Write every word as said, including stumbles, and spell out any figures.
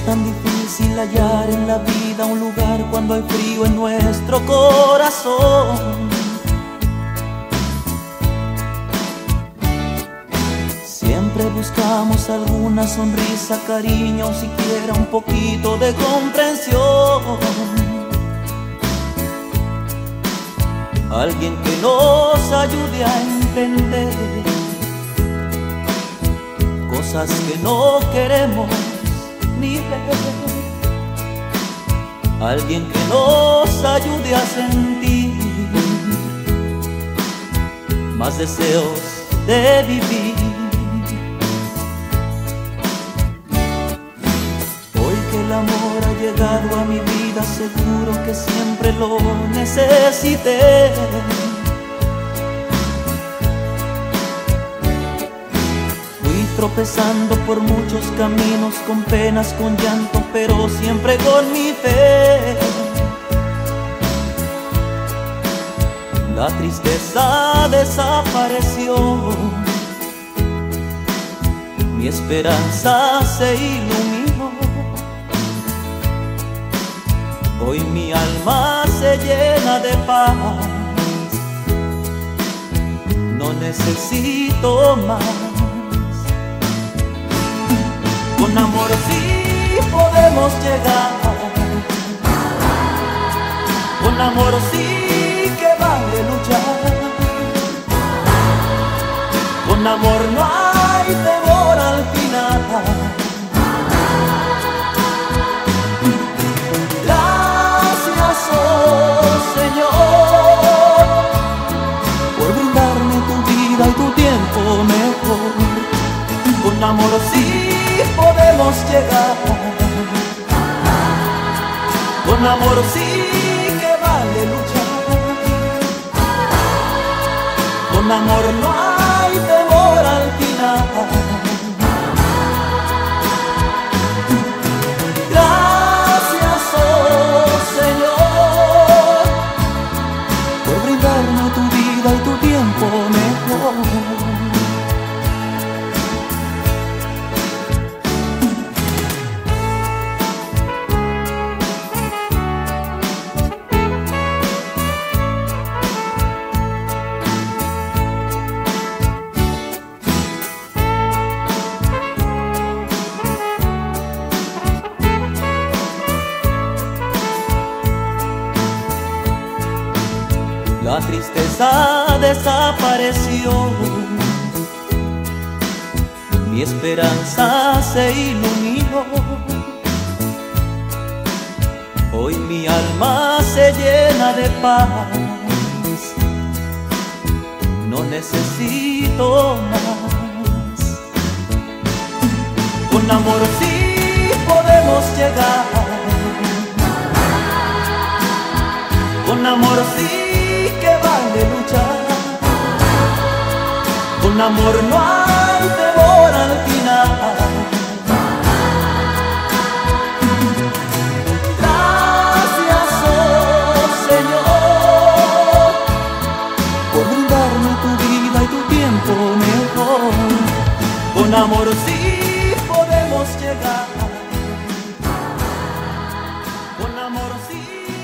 tan difícil hallar en la vida un lugar cuando hay frío en nuestro corazón. Siempre buscamos alguna sonrisa, cariño o siquiera un poquito de comprensión. Alguien que nos ayude a entender cosas que no queremos ni ver. Alguien que nos ayude a sentir más deseos de vivir. Hoy que el amor ha llegado a mi vida, seguro que siempre lo necesité. Tropezando por muchos caminos, con penas, con llanto, pero siempre con mi fe. La tristeza desapareció, mi esperanza se iluminó. Hoy mi alma se llena de paz, no necesito más. Con amor sí podemos llegar, con amor sí que vale luchar, con amor no hay temor al final. Gracias, oh Señor, por brindarme tu vida y tu tiempo mejor. Con amor sí podemos llegar, con amor sí que vale luchar, con amor no hay temor al final. Gracias, oh Señor, por brindarme tu vida y tu tiempo mejor. La tristeza desapareció, mi esperanza se iluminó. Hoy mi alma se llena de paz, no necesito más. Con amor sí podemos llegar, con amor sí que vale luchar, con amor no hay temor al final. Gracias, oh Señor, por brindarme tu vida y tu tiempo mejor. Con amor sí podemos llegar, con amor sí